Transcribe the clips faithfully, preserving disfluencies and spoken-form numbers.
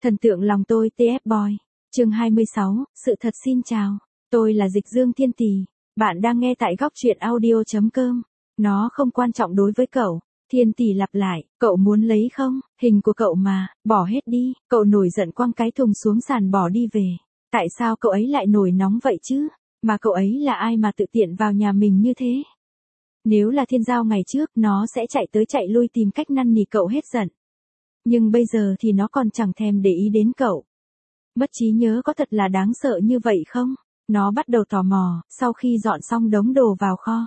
Thần tượng lòng tôi tê ép Boy. Chương hai mươi sáu, sự thật xin chào. Tôi là Dịch Dương Thiên Tỷ. Bạn đang nghe tại góc truyện audio chấm com. Nó không quan trọng đối với cậu. Thiên Tỷ lặp lại, cậu muốn lấy không? Hình của cậu mà, bỏ hết đi. Cậu nổi giận quăng cái thùng xuống sàn bỏ đi về. Tại sao cậu ấy lại nổi nóng vậy chứ? Mà cậu ấy là ai mà tự tiện vào nhà mình như thế? Nếu là Thiên Giao ngày trước, nó sẽ chạy tới chạy lui tìm cách năn nỉ cậu hết giận. Nhưng bây giờ thì nó còn chẳng thèm để ý đến cậu. Mất trí nhớ có thật là đáng sợ như vậy không? Nó bắt đầu tò mò, sau khi dọn xong đống đồ vào kho.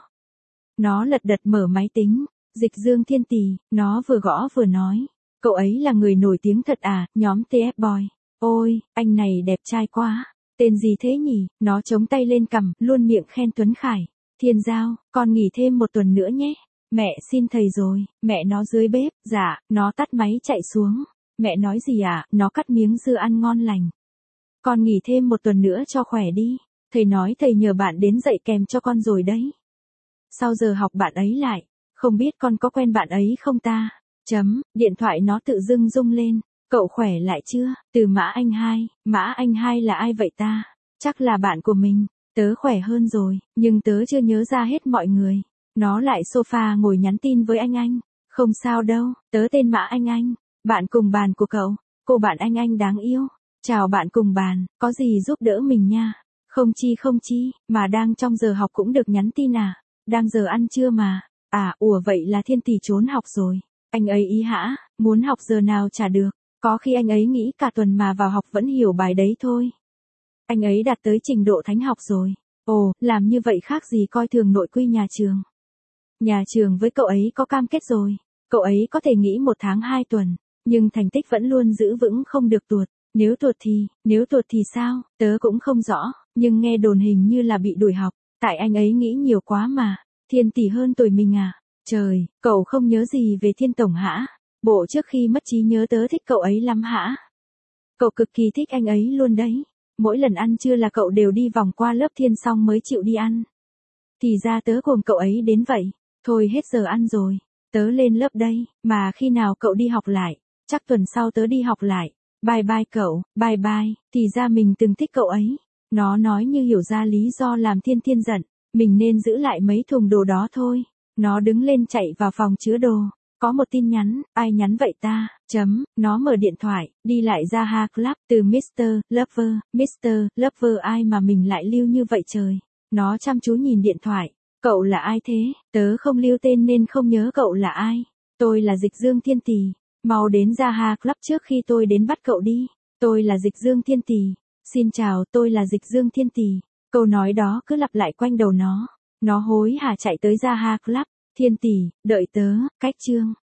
Nó lật đật mở máy tính, Dịch Dương Thiên Tỷ, nó vừa gõ vừa nói. Cậu ấy là người nổi tiếng thật à, nhóm tê ép Boy. Ôi, anh này đẹp trai quá. Tên gì thế nhỉ? Nó chống tay lên cằm, luôn miệng khen Tuấn Khải. Thiên Giao, con nghỉ thêm một tuần nữa nhé. Mẹ xin thầy rồi, mẹ nó dưới bếp, dạ, nó tắt máy chạy xuống. Mẹ nói gì à, nó cắt miếng dưa ăn ngon lành. Con nghỉ thêm một tuần nữa cho khỏe đi. Thầy nói thầy nhờ bạn đến dạy kèm cho con rồi đấy. Sau giờ học bạn ấy lại, không biết con có quen bạn ấy không ta? Chấm, điện thoại nó tự dưng rung lên. Cậu khỏe lại chưa? Từ Mã Anh Hai, Mã Anh Hai là ai vậy ta? Chắc là bạn của mình. Tớ khỏe hơn rồi, nhưng tớ chưa nhớ ra hết mọi người. Nó lại sofa ngồi nhắn tin với anh anh. Không sao đâu, tớ tên Mã Anh Anh. Bạn cùng bàn của cậu, cô bạn Anh Anh đáng yêu. Chào bạn cùng bàn, có gì giúp đỡ mình nha. Không chi không chi, mà đang trong giờ học cũng được nhắn tin à? Đang giờ ăn trưa mà. À, ủa vậy là Thiên Tỷ trốn học rồi. Anh ấy ý hả, muốn học giờ nào chả được. Có khi anh ấy nghĩ cả tuần mà vào học vẫn hiểu bài đấy thôi. Anh ấy đạt tới trình độ thánh học rồi. Ồ, làm như vậy khác gì coi thường nội quy nhà trường. Nhà trường với cậu ấy có cam kết rồi. Cậu ấy có thể nghỉ một tháng hai tuần, nhưng thành tích vẫn luôn giữ vững không được tuột. Nếu tuột thì, nếu tuột thì sao, tớ cũng không rõ, nhưng nghe đồn hình như là bị đuổi học. Tại anh ấy nghĩ nhiều quá mà. Thiên Tỷ hơn tuổi mình à? Trời, cậu không nhớ gì về Thiên Tổng hả? Bộ trước khi mất trí nhớ tớ thích cậu ấy lắm hả? Cậu cực kỳ thích anh ấy luôn đấy. Mỗi lần ăn trưa là cậu đều đi vòng qua lớp Thiên xong mới chịu đi ăn. Thì ra tớ cùng cậu ấy đến vậy. Thôi hết giờ ăn rồi. Tớ lên lớp đây, mà khi nào cậu đi học lại? Chắc tuần sau tớ đi học lại. Bye bye cậu, bye bye. Thì ra mình từng thích cậu ấy. Nó nói như hiểu ra lý do làm Thiên Thiên giận. Mình nên giữ lại mấy thùng đồ đó thôi. Nó đứng lên chạy vào phòng chứa đồ. Có một tin nhắn, ai nhắn vậy ta? Chấm, nó mở điện thoại, đi lại ra ha club, từ mít tơ Lover, mít tơ Lover ai mà mình lại lưu như vậy trời. Nó chăm chú nhìn điện thoại, cậu là ai thế? Tớ không lưu tên nên không nhớ cậu là ai. Tôi là Dịch Dương Thiên Tỷ, mau đến ra ha club trước khi tôi đến bắt cậu đi. Tôi là Dịch Dương Thiên Tỷ, xin chào tôi là Dịch Dương Thiên Tỷ. Câu nói đó cứ lặp lại quanh đầu nó. Nó hối hả chạy tới ra ha club. Thiên Tỷ, đợi tớ, cách chương.